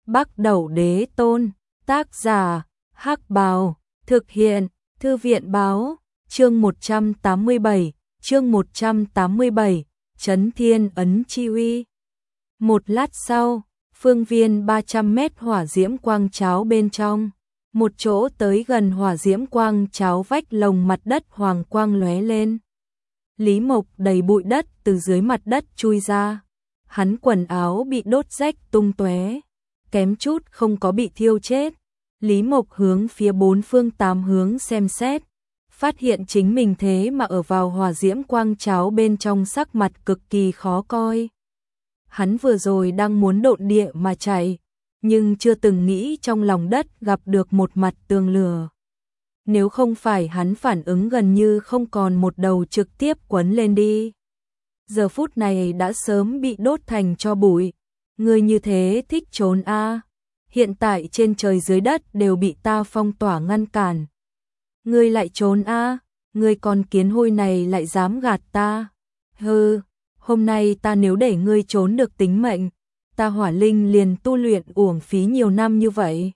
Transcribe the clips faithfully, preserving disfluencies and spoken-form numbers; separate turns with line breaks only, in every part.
Bắc Đẩu Đế Tôn, tác giả, Hắc Bào, thực hiện, Thư viện Báo, chương một trăm tám mươi bảy, chương một trăm tám mươi bảy, Chấn Thiên Ấn Chi Uy. Một lát sau, phương viên ba trăm mét hỏa diễm quang cháo bên trong, một chỗ tới gần hỏa diễm quang cháo vách lồng mặt đất hoàng quang lóe lên. Lý Mộc đầy bụi đất từ dưới mặt đất chui ra, hắn quần áo bị đốt rách tung tóe, kém chút không có bị thiêu chết. Lý Mộc hướng phía bốn phương tám hướng xem xét, phát hiện chính mình thế mà ở vào hỏa diễm quang cháo bên trong, sắc mặt cực kỳ khó coi. Hắn vừa rồi đang muốn độn địa mà chạy, nhưng chưa từng nghĩ trong lòng đất gặp được một mặt tường lửa. Nếu không phải hắn phản ứng gần như không còn một đầu trực tiếp quấn lên đi, giờ phút này đã sớm bị đốt thành tro bụi. Người như thế thích trốn a? À? Hiện tại trên trời dưới đất đều bị ta phong tỏa ngăn cản. Ngươi lại trốn a? À? Ngươi con kiến hôi này lại dám gạt ta. Hừ, hôm nay ta nếu để ngươi trốn được tính mệnh, ta Hỏa Linh liền tu luyện uổng phí nhiều năm như vậy.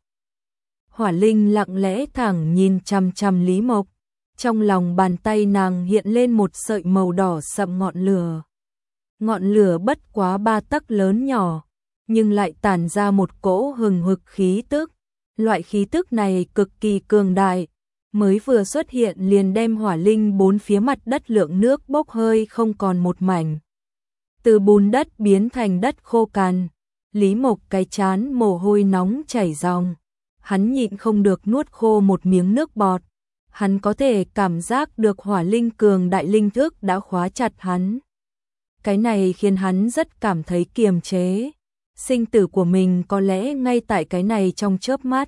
Hỏa Linh lặng lẽ thẳng nhìn chằm chằm Lý Mộc, trong lòng bàn tay nàng hiện lên một sợi màu đỏ sậm ngọn lửa. Ngọn lửa bất quá ba tấc lớn nhỏ, nhưng lại tản ra một cỗ hừng hực khí tức. Loại khí tức này cực kỳ cường đại, mới vừa xuất hiện liền đem Hỏa Linh bốn phía mặt đất lượng nước bốc hơi không còn một mảnh. Từ bùn đất biến thành đất khô cằn, Lý Mộc cái chán mồ hôi nóng chảy ròng. Hắn nhịn không được nuốt khô một miếng nước bọt. Hắn có thể cảm giác được Hỏa Linh cường đại linh thức đã khóa chặt hắn. Cái này khiến hắn rất cảm thấy kiềm chế. Sinh tử của mình có lẽ ngay tại cái này trong chớp mắt.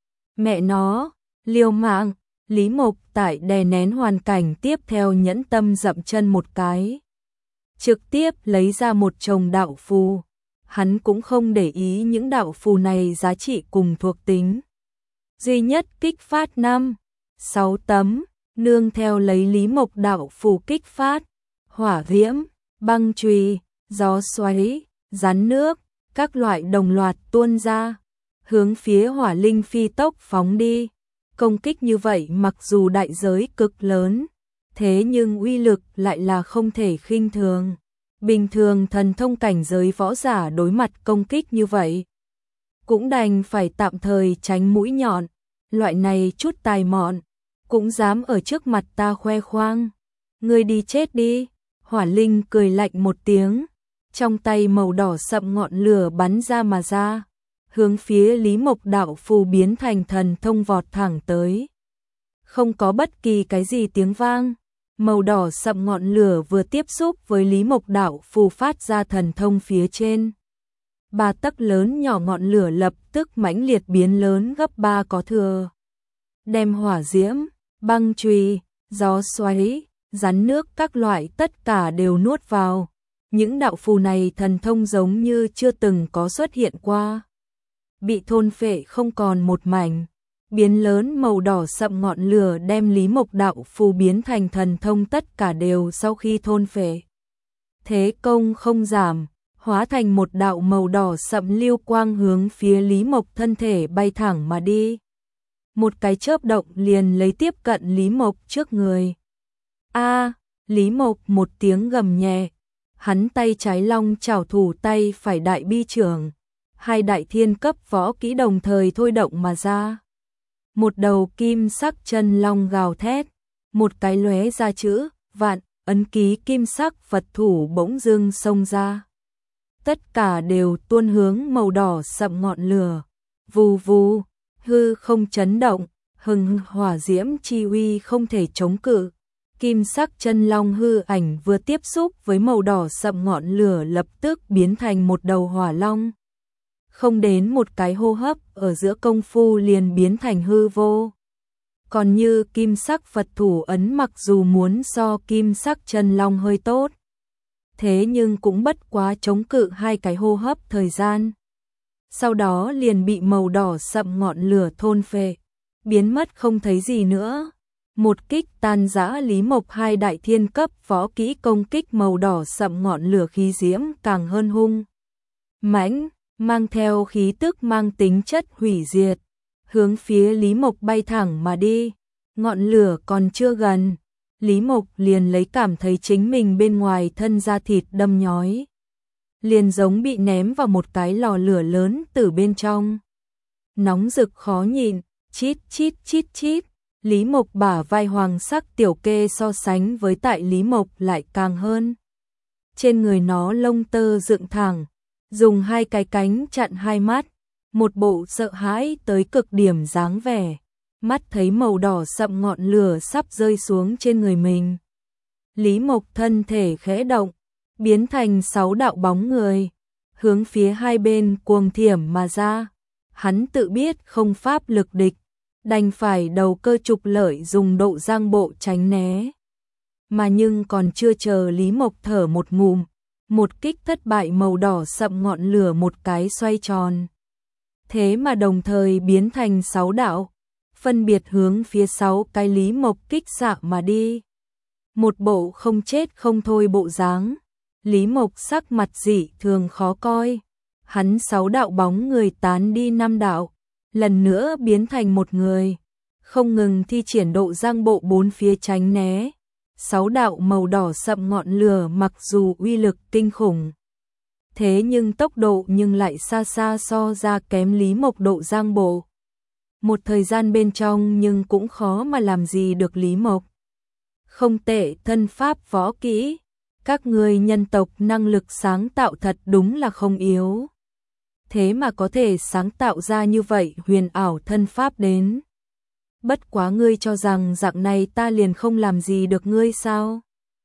Mẹ nó, liều mạng. Lý Mộc tại đè nén hoàn cảnh tiếp theo nhẫn tâm dậm chân một cái, trực tiếp lấy ra một chồng đạo phù. Hắn cũng không để ý những đạo phù này giá trị cùng thuộc tính. Duy nhất kích phát năm, sáu tấm, nương theo lấy Lý Mộc đạo phù kích phát, hỏa diễm, băng chùy, gió xoáy, rắn nước, các loại đồng loạt tuôn ra, hướng phía Hỏa Linh phi tốc phóng đi. Công kích như vậy mặc dù đại giới cực lớn, thế nhưng uy lực lại là không thể khinh thường. Bình thường thần thông cảnh giới võ giả đối mặt công kích như vậy, cũng đành phải tạm thời tránh mũi nhọn. Loại này chút tài mọn, cũng dám ở trước mặt ta khoe khoang. Ngươi đi chết đi. Hỏa Linh cười lạnh một tiếng, trong tay màu đỏ sậm ngọn lửa bắn ra mà ra, hướng phía Lý Mộc đạo phù biến thành thần thông vọt thẳng tới. Không có bất kỳ cái gì tiếng vang, màu đỏ sậm ngọn lửa vừa tiếp xúc với Lý Mộc đạo phù phát ra thần thông phía trên. Ba tấc lớn nhỏ ngọn lửa lập tức mãnh liệt biến lớn gấp ba có thừa. Đem hỏa diễm, băng chùy, gió xoáy, rắn nước các loại tất cả đều nuốt vào. Những đạo phù này thần thông giống như chưa từng có xuất hiện qua. Bị thôn phệ không còn một mảnh. Biến lớn màu đỏ sậm ngọn lửa đem Lý Mộc đạo phù biến thành thần thông tất cả đều sau khi thôn phệ. Thế công không giảm, hóa thành một đạo màu đỏ sậm lưu quang hướng phía Lý Mộc thân thể bay thẳng mà đi. Một cái chớp động liền lấy tiếp cận Lý Mộc trước người. A, Lý Mộc một tiếng gầm nhẹ, hắn tay trái long chảo thủ tay phải đại bi trưởng, hai đại thiên cấp võ kỹ đồng thời thôi động mà ra. Một đầu kim sắc chân long gào thét, một cái lóe ra chữ vạn, ấn ký kim sắc Phật thủ bỗng dưng xông ra. Tất cả đều tuôn hướng màu đỏ sậm ngọn lửa. Vù vù, hư không chấn động, hừng hỏa diễm chi uy không thể chống cự. Kim sắc chân long hư ảnh vừa tiếp xúc với màu đỏ sậm ngọn lửa lập tức biến thành một đầu hỏa long. Không đến một cái hô hấp ở giữa công phu liền biến thành hư vô. Còn như kim sắc Phật thủ ấn mặc dù muốn so kim sắc chân long hơi tốt, thế nhưng cũng bất quá chống cự hai cái hô hấp thời gian. Sau đó liền bị màu đỏ sậm ngọn lửa thôn phệ, biến mất không thấy gì nữa. Một kích tan rã Lý Mộc hai đại thiên cấp võ kỹ công kích màu đỏ sậm ngọn lửa khí diễm càng hơn hung mãnh. mang theo khí tức mang tính chất hủy diệt, hướng phía Lý Mộc bay thẳng mà đi. Ngọn lửa còn chưa gần, Lý Mộc liền lấy cảm thấy chính mình bên ngoài thân da thịt đâm nhói, liền giống bị ném vào một cái lò lửa lớn từ bên trong. Nóng rực khó nhịn, chít chít chít chít. Lý Mộc bả vai hoàng sắc tiểu kê so sánh với tại Lý Mộc lại càng hơn. Trên người nó lông tơ dựng thẳng, dùng hai cái cánh chặn hai mắt, một bộ sợ hãi tới cực điểm dáng vẻ. Mắt thấy màu đỏ sậm ngọn lửa sắp rơi xuống trên người mình. Lý Mộc thân thể khẽ động, biến thành sáu đạo bóng người, hướng phía hai bên cuồng thiểm mà ra. Hắn tự biết không pháp lực địch, đành phải đầu cơ trục lợi dùng độ giang bộ tránh né. Mà nhưng còn chưa chờ Lý Mộc thở một ngụm, một kích thất bại màu đỏ sậm ngọn lửa một cái xoay tròn. Thế mà đồng thời biến thành sáu đạo, phân biệt hướng phía sáu cái Lý Mộc kích xạ mà đi. Một bộ không chết không thôi bộ dáng. Lý Mộc sắc mặt dị thường khó coi. Hắn sáu đạo bóng người tán đi năm đạo, lần nữa biến thành một người, không ngừng thi triển độ giang bộ bốn phía tránh né. Sáu đạo màu đỏ sậm ngọn lửa mặc dù uy lực kinh khủng, thế nhưng tốc độ nhưng lại xa xa so ra kém Lý Mộc độ giang bộ. Một thời gian bên trong nhưng cũng khó mà làm gì được Lý Mộc. Không tệ, thân pháp võ kỹ, các người nhân tộc năng lực sáng tạo thật đúng là không yếu. Thế mà có thể sáng tạo ra như vậy huyền ảo thân pháp đến. Bất quá ngươi cho rằng dạng này ta liền không làm gì được ngươi sao?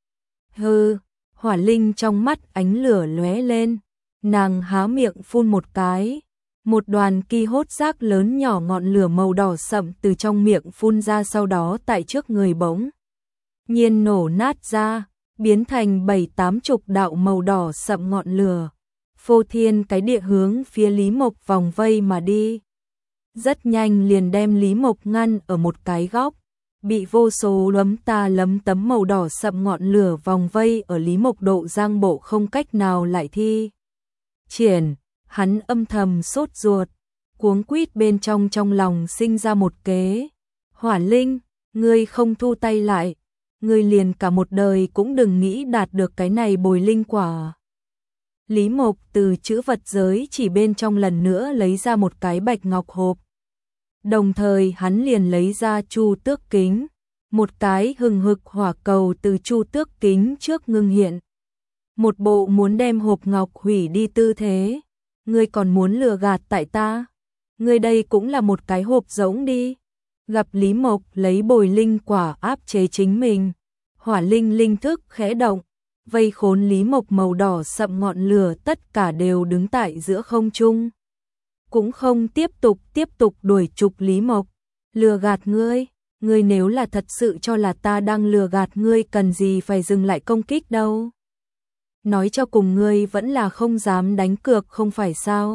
Hừ, Hỏa Linh trong mắt ánh lửa lóe lên, nàng há miệng phun một cái, một đoàn ki hốt rác lớn nhỏ ngọn lửa màu đỏ sậm từ trong miệng phun ra, sau đó tại trước người bỗng nhiên nổ nát ra, biến thành bảy tám chục đạo màu đỏ sậm ngọn lửa, phô thiên cái địa hướng phía Lý Mộc vòng vây mà đi. Rất nhanh liền đem Lý Mộc ngăn ở một cái góc, bị vô số lấm ta lấm tấm màu đỏ sậm ngọn lửa vòng vây ở Lý Mộc độ giang bộ không cách nào lại thi triển. Hắn âm thầm sốt ruột, cuống quýt bên trong trong lòng sinh ra một kế. Hỏa Linh, ngươi không thu tay lại, ngươi liền cả một đời cũng đừng nghĩ đạt được cái này bồi linh quả. Lý Mộc từ chữ vật giới chỉ bên trong lần nữa lấy ra một cái bạch ngọc hộp. Đồng thời hắn liền lấy ra chu tước kính, một cái hừng hực hỏa cầu từ chu tước kính trước ngưng hiện. Một bộ muốn đem hộp ngọc hủy đi tư thế. Ngươi còn muốn lừa gạt tại ta? Ngươi đây cũng là một cái hộp rỗng đi. Gặp Lý Mộc lấy bồi linh quả áp chế chính mình, Hỏa Linh linh thức khẽ động, vây khốn Lý Mộc màu đỏ sậm ngọn lửa tất cả đều đứng tại giữa không trung. Cũng không tiếp tục tiếp tục đuổi trục Lý Mộc. Lừa gạt ngươi, ngươi nếu là thật sự cho là ta đang lừa gạt ngươi cần gì phải dừng lại công kích đâu. Nói cho cùng ngươi vẫn là không dám đánh cược không phải sao?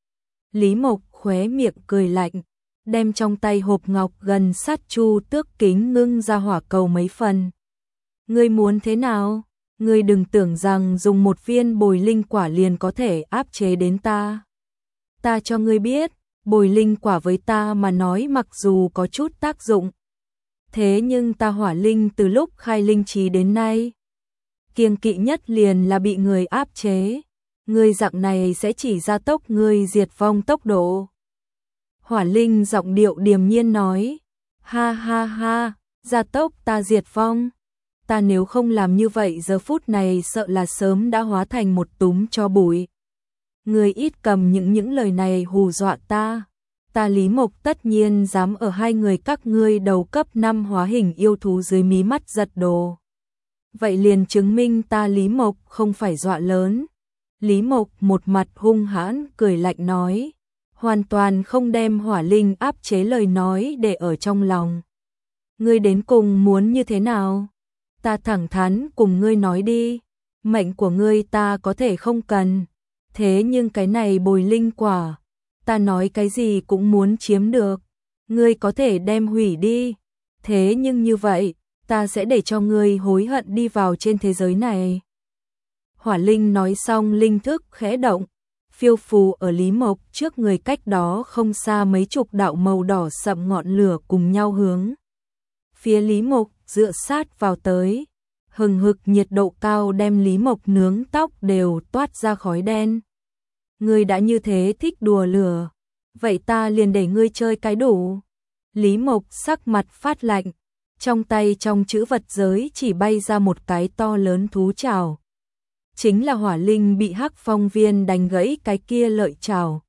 Lý Mộc khóe miệng cười lạnh, đem trong tay hộp ngọc gần sát chu tước kính ngưng ra hỏa cầu mấy phần. Ngươi muốn thế nào? Ngươi đừng tưởng rằng dùng một viên bồi linh quả liền có thể áp chế đến ta. Ta cho ngươi biết, bồi linh quả với ta mà nói mặc dù có chút tác dụng, thế nhưng ta Hỏa Linh từ lúc khai linh trí đến nay, kiêng kỵ nhất liền là bị người áp chế. Ngươi dạng này sẽ chỉ gia tốc ngươi diệt vong tốc độ. Hỏa Linh giọng điệu điềm nhiên nói, ha ha ha, gia tốc ta diệt vong. Ta nếu không làm như vậy giờ phút này sợ là sớm đã hóa thành một túm cho bụi. Ngươi ít cầm những những lời này hù dọa ta. Ta Lý Mộc tất nhiên dám ở hai người các ngươi đầu cấp năm hóa hình yêu thú dưới mí mắt giật đồ. Vậy liền chứng minh ta Lý Mộc không phải dọa lớn. Lý Mộc một mặt hung hãn cười lạnh nói, hoàn toàn không đem Hỏa Linh áp chế lời nói để ở trong lòng. Ngươi đến cùng muốn như thế nào? Ta thẳng thắn cùng ngươi nói đi, mệnh của ngươi ta có thể không cần, thế nhưng cái này bồi linh quả, ta nói cái gì cũng muốn chiếm được. Ngươi có thể đem hủy đi, thế nhưng như vậy, ta sẽ để cho ngươi hối hận đi vào trên thế giới này. Hỏa Linh nói xong linh thức khẽ động, phiêu phù ở Lý Mộc trước người, cách đó không xa mấy chục đạo màu đỏ sậm ngọn lửa cùng nhau hướng phía Lý Mộc dựa sát vào tới. Hừng hực nhiệt độ cao đem Lý Mộc nướng tóc đều toát ra khói đen. Ngươi đã như thế thích đùa lửa, vậy ta liền để ngươi chơi cái đủ. Lý Mộc sắc mặt phát lạnh, trong tay trong chữ vật giới chỉ bay ra một cái to lớn thú trảo. Chính là hỏa linh bị Hắc Phong Viên đánh gãy cái kia lợi trảo.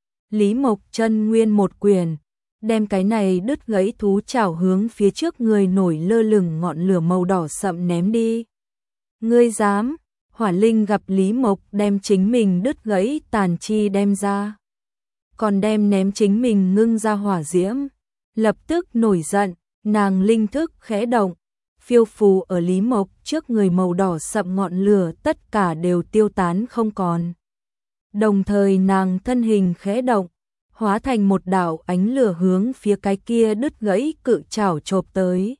Lý Mộc chân nguyên một quyền, đem cái này đứt gãy thú trảo hướng phía trước người nổi lơ lửng ngọn lửa màu đỏ sậm ném đi. Ngươi dám? Hỏa linh gặp Lý Mộc đem chính mình đứt gãy tàn chi đem ra, còn đem ném chính mình ngưng ra hỏa diễm, lập tức nổi giận, nàng linh thức khẽ động, phiêu phù ở Lý Mộc trước người màu đỏ sậm ngọn lửa tất cả đều tiêu tán không còn. Đồng thời nàng thân hình khẽ động, hóa thành một đạo ánh lửa hướng phía cái kia đứt gãy cự trảo chộp tới.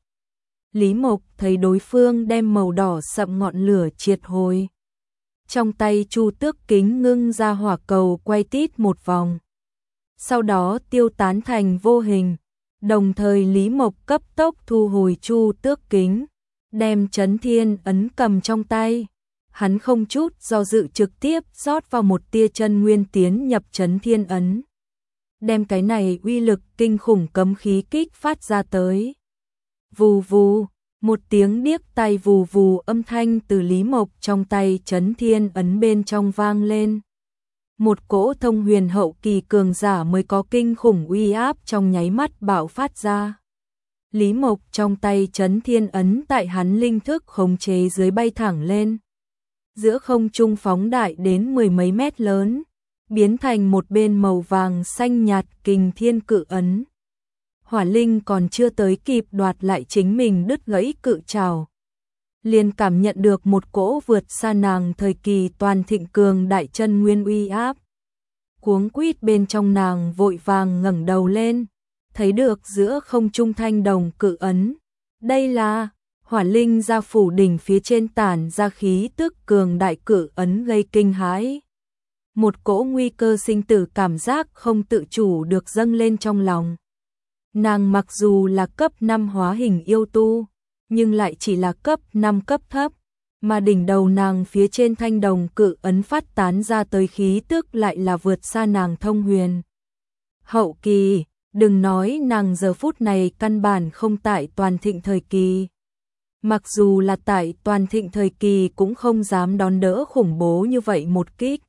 Lý Mộc thấy đối phương đem màu đỏ sậm ngọn lửa triệt hồi. Trong tay Chu Tước Kính ngưng ra hỏa cầu quay tít một vòng. Sau đó tiêu tán thành vô hình. Đồng thời Lý Mộc cấp tốc thu hồi Chu Tước Kính, đem Chấn Thiên Ấn cầm trong tay. Hắn không chút do dự trực tiếp rót vào một tia chân nguyên tiến nhập Chấn Thiên Ấn, đem cái này uy lực kinh khủng cấm khí kích phát ra tới. Vù vù, một tiếng điếc tai vù vù âm thanh từ Lý Mộc trong tay Chấn Thiên Ấn bên trong vang lên. Một cỗ thông huyền hậu kỳ cường giả mới có kinh khủng uy áp trong nháy mắt bạo phát ra. Lý Mộc trong tay Chấn Thiên Ấn tại hắn linh thức khống chế dưới bay thẳng lên. Giữa không trung phóng đại đến mười mấy mét lớn, biến thành một bên màu vàng xanh nhạt Kình Thiên Cự Ấn. Hỏa linh còn chưa tới kịp đoạt lại chính mình đứt gãy cự trảo, liền cảm nhận được một cỗ vượt xa nàng thời kỳ toàn thịnh cường đại chân nguyên uy áp. Cuống quýt bên trong nàng vội vàng ngẩng đầu lên, thấy được giữa không trung thanh đồng cự ấn. Đây là hỏa linh gia phủ đỉnh phía trên tản ra khí tức cường đại cự ấn gây kinh hãi. Một cỗ nguy cơ sinh tử cảm giác không tự chủ được dâng lên trong lòng. Nàng mặc dù là cấp năm hóa hình yêu tu, nhưng lại chỉ là cấp năm cấp thấp, mà đỉnh đầu nàng phía trên thanh đồng cự ấn phát tán ra tới khí tức lại là vượt xa nàng thông huyền hậu kỳ, đừng nói nàng giờ phút này căn bản không tại toàn thịnh thời kỳ. Mặc dù là tại toàn thịnh thời kỳ cũng không dám đón đỡ khủng bố như vậy một kích.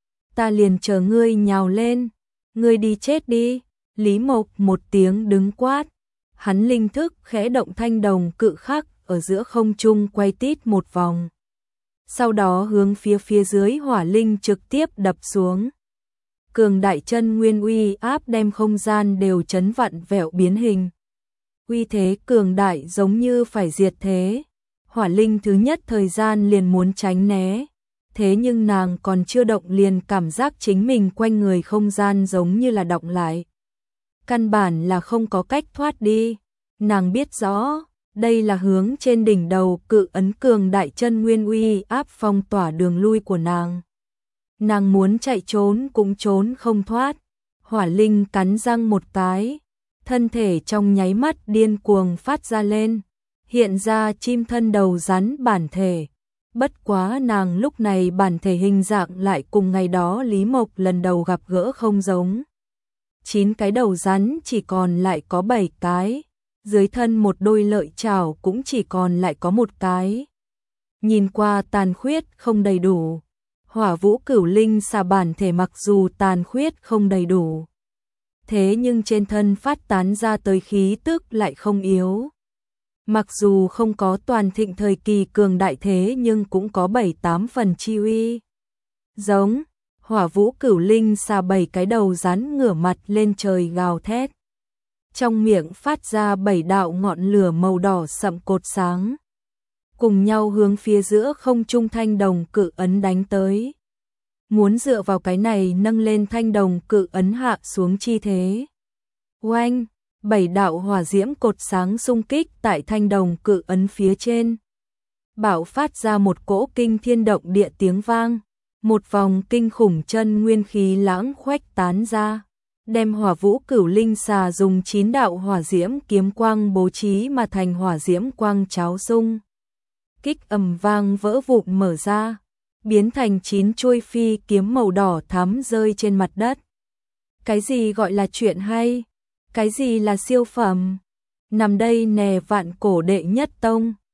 Ta liền chờ ngươi nhào lên, ngươi đi chết đi. Lý Mộc một tiếng đứng quát, hắn linh thức khẽ động thanh đồng cự khắc ở giữa không trung quay tít một vòng. Sau đó hướng phía phía dưới hỏa linh trực tiếp đập xuống. Cường đại chân nguyên uy áp đem không gian đều chấn vặn vẹo biến hình. Uy thế cường đại giống như phải diệt thế. Hỏa linh thứ nhất thời gian liền muốn tránh né. Thế nhưng nàng còn chưa động liền cảm giác chính mình quanh người không gian giống như là động lại. Căn bản là không có cách thoát đi. Nàng biết rõ, đây là hướng trên đỉnh đầu cự ấn cường đại chân nguyên uy áp phong tỏa đường lui của nàng. Nàng muốn chạy trốn cũng trốn không thoát. Hỏa linh cắn răng một cái, thân thể trong nháy mắt điên cuồng phát ra lên, hiện ra chim thân đầu rắn bản thể. Bất quá nàng lúc này bản thể hình dạng lại cùng ngày đó Lý Mộc lần đầu gặp gỡ không giống. Chín cái đầu rắn chỉ còn lại có bảy cái, dưới thân một đôi lợi chảo cũng chỉ còn lại có một cái. Nhìn qua tàn khuyết không đầy đủ. Hỏa Vũ Cửu Linh xà bản thể mặc dù tàn khuyết không đầy đủ, thế nhưng trên thân phát tán ra tới khí tức lại không yếu. Mặc dù không có toàn thịnh thời kỳ cường đại thế nhưng cũng có bảy tám phần chi uy. Giống, Hỏa Vũ Cửu Linh xà bảy cái đầu rắn ngửa mặt lên trời gào thét. Trong miệng phát ra bảy đạo ngọn lửa màu đỏ sậm cột sáng, cùng nhau hướng phía giữa không trung thanh đồng cự ấn đánh tới. Muốn dựa vào cái này nâng lên thanh đồng cự ấn hạ xuống chi thế. Oanh, bảy đạo hỏa diễm cột sáng xung kích tại thanh đồng cự ấn phía trên. Bạo phát ra một cỗ kinh thiên động địa tiếng vang, một vòng kinh khủng chân nguyên khí lãng khuếch tán ra, đem Hỏa Vũ Cửu Linh xà dùng chín đạo hỏa diễm kiếm quang bố trí mà thành hỏa diễm quang cháo xung kích ầm vang vỡ vụn mở ra, biến thành chín chuôi phi kiếm màu đỏ thắm rơi trên mặt đất. Cái gì gọi là chuyện hay? Cái gì là siêu phẩm? Nằm đây nè vạn cổ đệ nhất tông.